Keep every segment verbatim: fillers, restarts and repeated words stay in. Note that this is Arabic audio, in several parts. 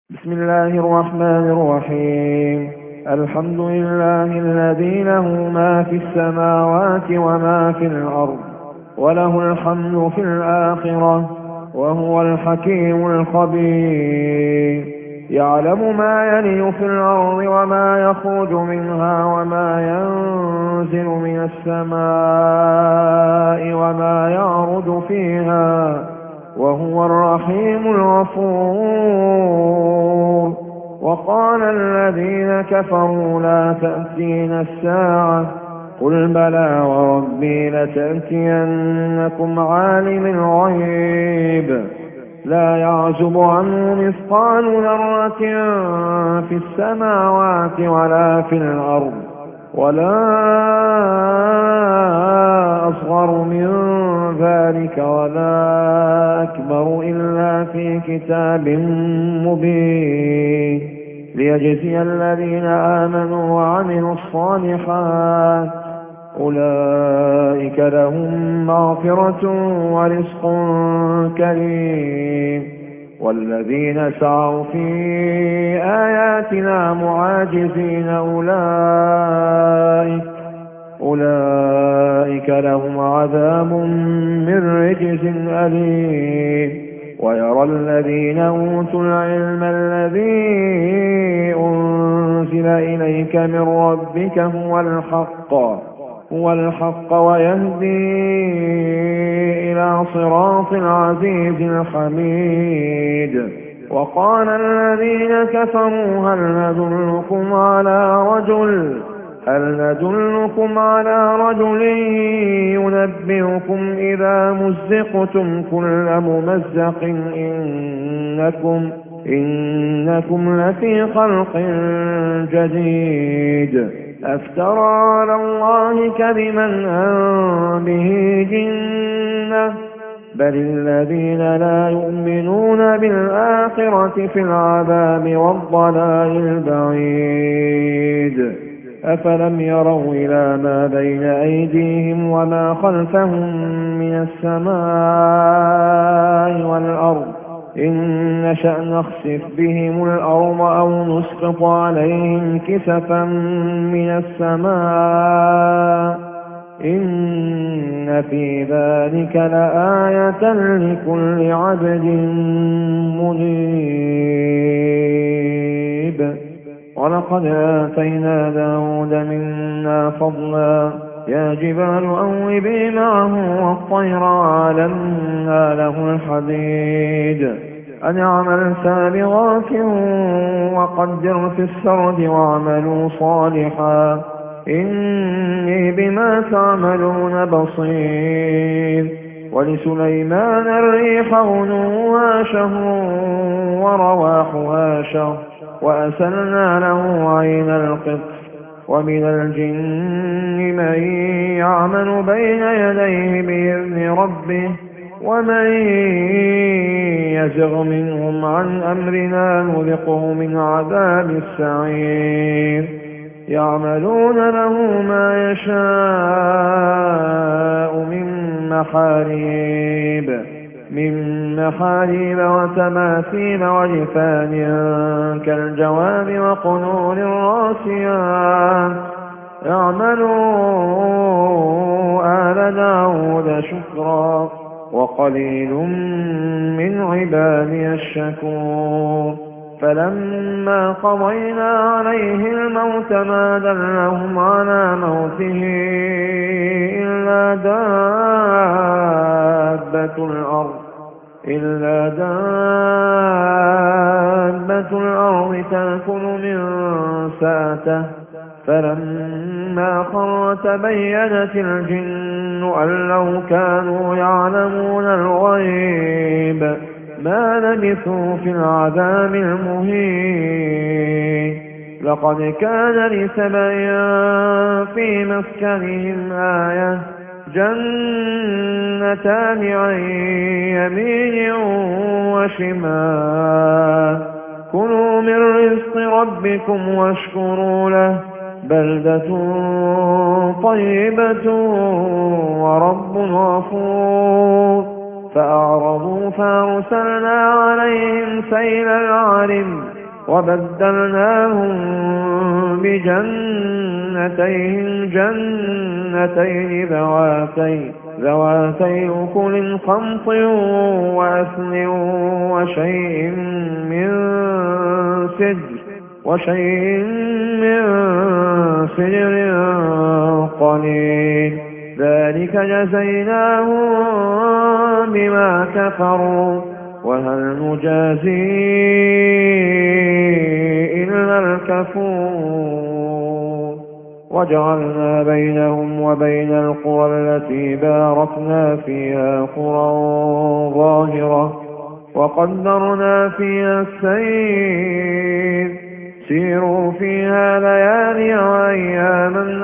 بسم الله الرحمن الرحيم. الحمد لله الذي له ما في السماوات وما في الأرض وله الحمد في الآخرة وهو الحكيم الخبير. يعلم ما يلج في الأرض وما يخرج منها وما ينزل من السماء وما يعرج فيها وهو الرحيم الغفور. وقال الذين كفروا لا تأتينا الساعة قل بلى وربي لتأتينكم عالم الغيب لا يعزب عنه مثقال ذرة في السماوات ولا في الأرض ولا أصغر من ذلك ولا أكبر إلا في كتاب مبين ليجزي الذين آمنوا وعملوا الصالحات أولئك لهم مغفرة ورزق كريم. والذين سعوا في آياتنا معاجزين أولئك أولئك لهم عذاب من رجز أليم. ويرى الذين أوتوا العلم الذي أنزل إليك من ربك هو الحق هو الحق ويهدي إلى صراط العزيز الحميد. وقال الذين كفروا هل ندلكم على رجل هل ندلكم على رجل ينبئكم إذا مزقتم كل ممزق إنكم إنكم لفي خلق جديد أفترى على الله كذبا أم به جنة بل الذين لا يؤمنون بالآخرة في العذاب والضلال البعيد. أفلم يروا إلى ما بين أيديهم وما خلفهم من السماء والأرض إن نشأ نخسف بهم الأرض أو نسقط عليهم كسفا من السماء إن في ذلك لآية لكل عبد منيب. ولقد آتينا داود منا فضلا يا جبال أوبي معه والطير وعلمنا له الحديد أن اعمل سابغات وقدر في السرد واعملوا صالحا إني بما تعملون بصير. ولسليمان الريح غدوها شهر ورواحها شهر وأسلنا له عين القطر. ومن الجن من يعمل بين يديه بإذن ربه ومن يزغ منهم عن أمرنا نذقه من عذاب السعير. يعملون له ما يشاء من محاريب من محاريب وتماثيل وجفان كالجواب وقنور الراسيات اعملوا آل داود شكرا وقليل من عبادي الشكور. فلما قضينا عليه الموت ما دلهم على موته إلا دابة الأرض إلا دابة الأرض تأكل من سأته فلما خر تبينت الجن أن لو كانوا يعلمون الغيب ما لبثوا في العذاب المهين. لقد كان لسبأ في مسكنهم آية جنتان عن يمين وشمال كلوا من رزق ربكم واشكروا له بلدة طيبة ورب غفور. فأعرضوا فأرسلنا عليهم سيل العرم وبدلناهم بجنتين جنتين ذواتي ذواتي أكل خمط وأثل وشيء من سدر وشيء من سدر قليل ذلك جزيناهم بما كفروا وهل نجازي إلا الكفور وجعلنا بينهم وبين القرى التي باركنا فيها قرى ظاهرة وقدرنا فيها السير سيروا فيها ليالي وأياما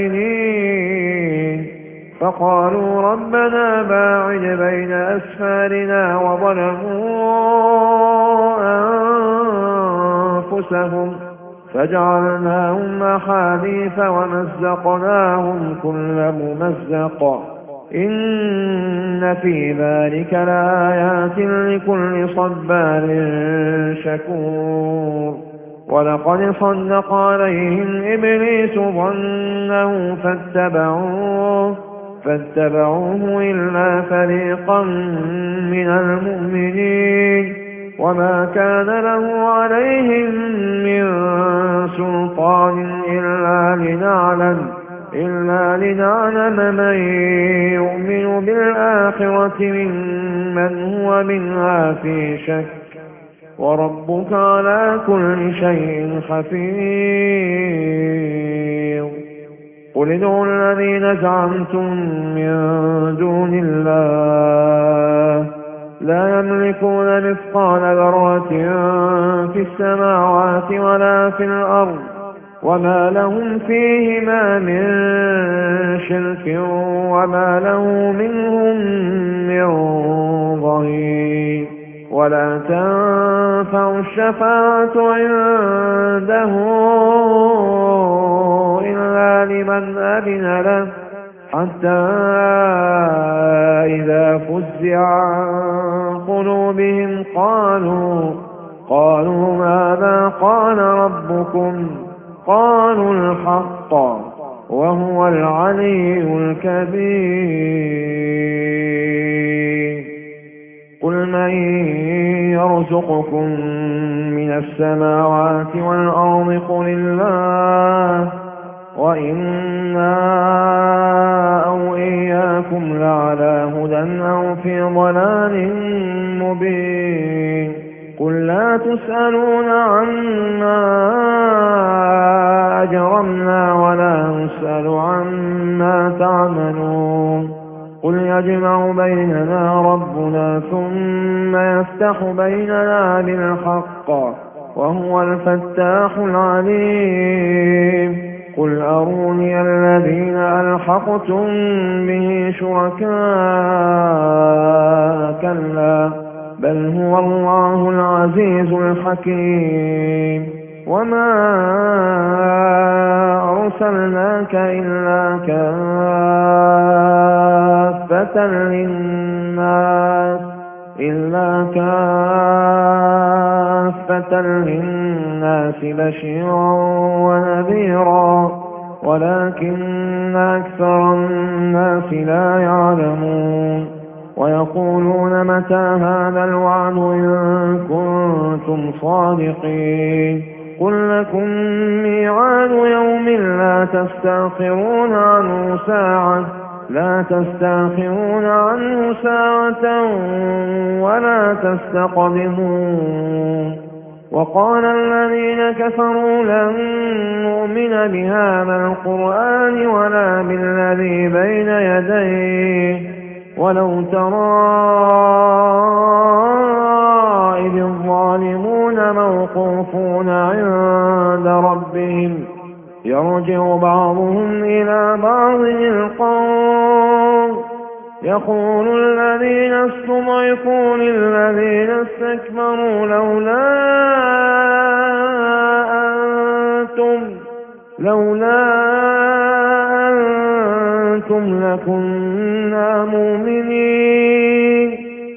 آمنين فقالوا ربنا باعد بين أسفارنا وظلموا أنفسهم فجعلناهم أحاديث ومزقناهم كل ممزق إن في ذلك لآيات لكل صبار شكور ولقد صدق عليهم إبليس ظنه فاتبعوه فاتبعوه إلا فريقا من المؤمنين وما كان له عليهم من سلطان إلا لنعلم إلا لنعلم من يؤمن بالآخرة ممن هو منها في شك وربك على كل شيء حفيظ قل ادعوا الذين زعمتم من دون الله لا يملكون مثقال ذرة في السماوات ولا في الأرض وما لهم فيهما من شرك وما له منهم من ظهير ولا تنفع الشفاعة عنده إلا لمن أذن له حتى إذا فزع عن قلوبهم قالوا قالوا ماذا قال ربكم قالوا الحق وهو العلي الكبير قل من يرزقكم من السماوات والأرض قل الله وإنا أو إياكم لعلى هدى أو في ضلال مبين قل لا تسألون عما أجرمنا ولا نسأل عما تعملون قل يجمع بيننا ربنا ثم يفتح بيننا بالحق وهو الفتاح العليم قل أروني الذين ألحقتم به شركاء كلا بل هو الله العزيز الحكيم وما أرسلناك إلا كافة للناس إلا كافة للناس بشيرا ونذيرا ولكن أكثر الناس لا يعلمون ويقولون متى هذا الوعد إن كنتم صادقين قل لكم ميعاد يوم لا تستأخرون عنه ساعة لا تستأخرون عنه ساعة ولا تستقدمون وقال الذين كفروا لن نؤمن بهذا القرآن ولا بالذي بين يديه ولو ترى إذ الظالمون موقوفون عند ربهم يرجع بعضهم إلى بعض القول يقول الذين استضعفوا للذين استكبروا لولا أنتم لولا أنتم لكنا مؤمنين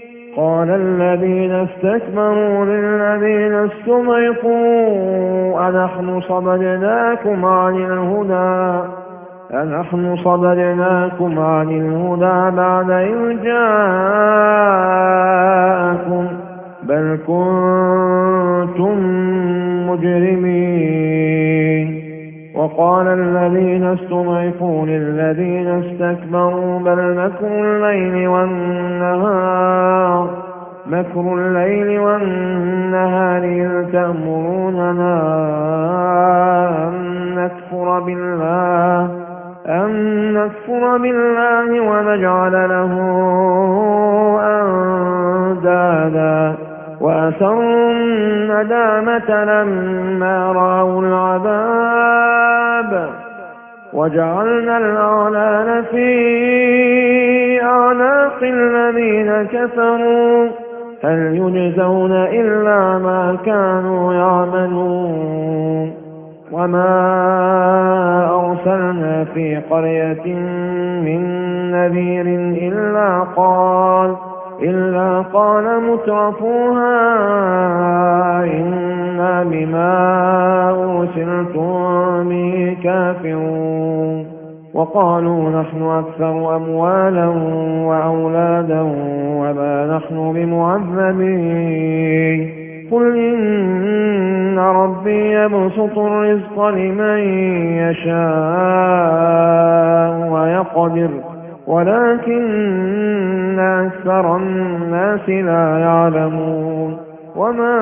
الذين استكبروا للذين استضعفوا أنحن صددناكم عن الهدى أنحن صددناكم عن الهدى بعد إذ جاءكم بل كنتم مجرمين. وقال الذين استضعفوا للذين استكبروا بل مكر الليل والنهار مكر الليل والنهار إذ تأمروننا أن نكفر بالله أن نكفر بالله ونجعل له أندادا وأسروا الندامة لما رأوا العذاب وجعلنا الأغلال في أعناق الذين كفروا هل يجزون إلا ما كانوا يعملون. وما أرسلنا في قرية من نذير إلا قال إلا قال مترفوها إنا بما أرسلتم به كافرون. وقالوا نحن أكثر أموالا وأولادا وما نحن بمعذبين. قل إن ربي يبسط الرزق لمن يشاء ويقدر ولكن أكثر الناس لا يعلمون. وما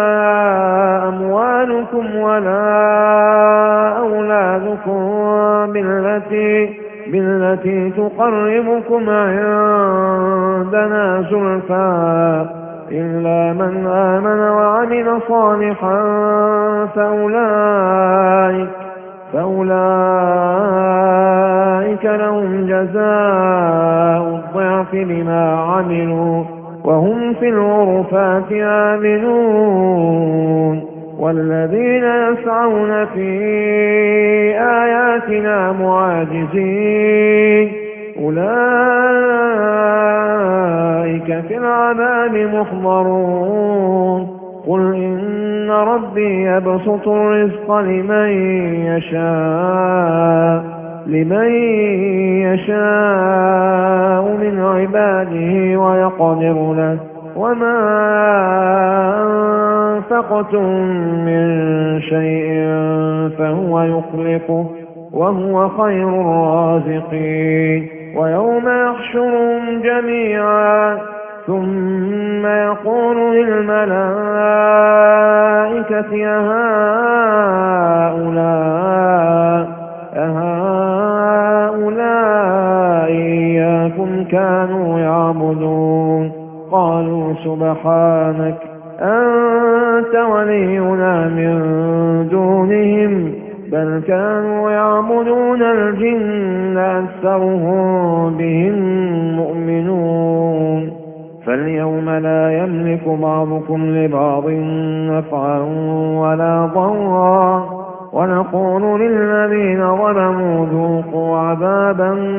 أموالكم ولا أولادكم بالتي, بالتي تقربكم عندنا زلفى إلا من آمن وعمل صالحا فأولئك, فأولئك لهم جزاء الضعف بما عملوا وهم في الغرفات آمنون. والذين يسعون في آياتنا معاجزين أولئك في العذاب محضرون. قل إن ربي يبسط الرزق لمن يشاء لمن يشاء من عباده ويقدر له وما أنفقتم من شيء فهو يخلفه وهو خير الرازقين. ويوم يحشرهم جميعا ثم يقول للملائكة أهؤلاء أهؤلاء إياكم كانوا يعبدون قالوا سبحانك أنت ولينا من دونهم بل كانوا يعبدون الجن أكثرهم بهم مؤمنون. فاليوم لا يملك بعضكم لبعض نفعا ولا ضرا ونقول للذين ظلموا ذوقوا عذاب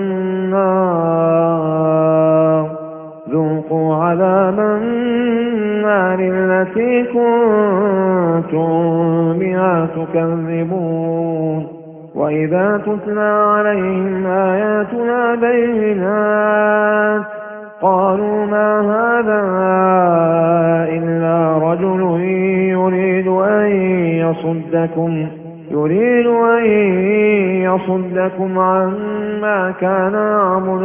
النار ذوقوا عذاب النار التي كنتم بها تكذبون. وإذا تتلى عليهم آياتنا بينات قالوا ما هذا إلا رجل يريد أن يصدكم يريد أن يصدكم عما كان يعبد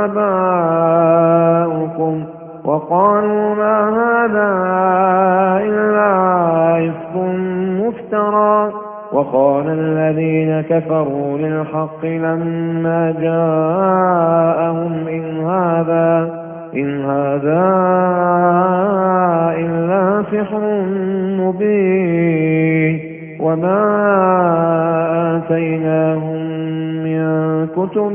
آباؤكم وقالوا ما هذا إلا إفك مفترى. وقال الذين كفروا للحق لما جاءهم إن هذا إن هذا إلا سحر مبين. وما آتيناهم من كتب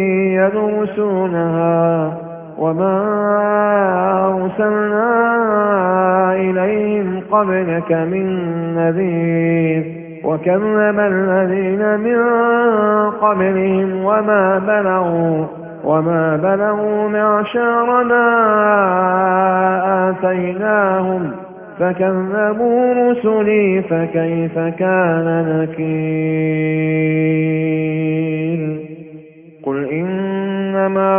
يدرسونها وما أرسلنا إليهم قبلك من نذير وكذب الذين من قبلهم وما بلغوا وما بلغوا معشار ما آتيناهم فكذبوا رسلي فكيف كان نكير قل إنما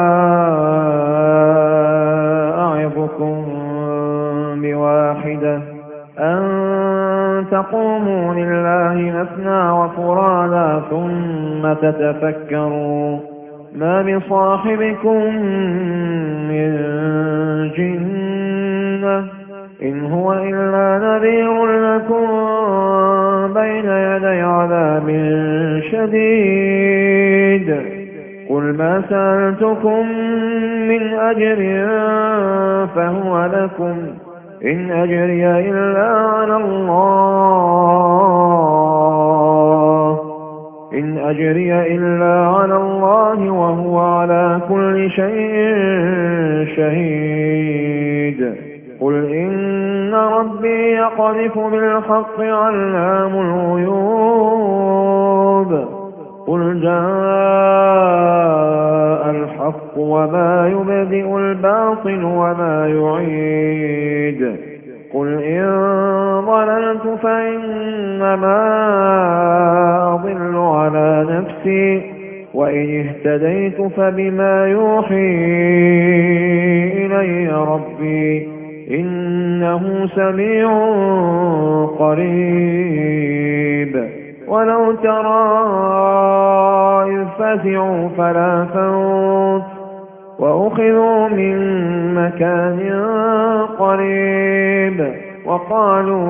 أعظكم بواحدة أن تقوموا لله مثنى وفرادا ثم تتفكروا ما بصاحبكم من جنة إن هو إلا نذير لكم بين يدي عذاب شديد قل ما سألتكم من أجر فهو لكم إن أجري إلا على الله إن أجري إلا على الله وهو على كل شيء شهيد قل إن ربي يقذف بالحق علام الغيوب قل جاء الحق وما يبدئ الباطل وما يعيد قل إن ضللت فإنما أضل على نفسي وإن اهتديت فبما يوحي إلي ربي إنه سميع قريب ولو ترى إذ فزعوا فلا فوت وأخذوا من مكان قريب وقالوا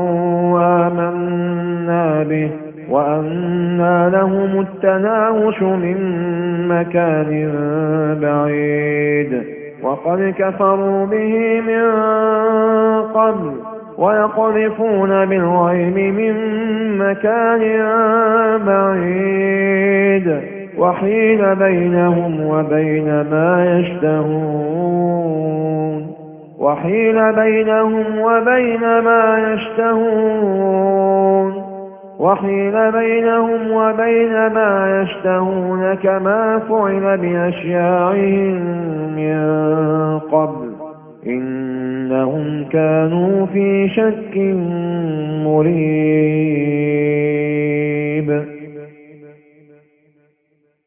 آمنا به وأنى لهم التناوش من مكان بعيد وقد كفروا به من قبل ويقذفون بالغيب من مكان بعيد وحيل بينهم وبين ما يشتهون وحيل بينهم وبين ما يشتهون وحيل بينهم وبين ما يشتهون كما فعل بأشياعهم من قبل إنهم كانوا في شك مريب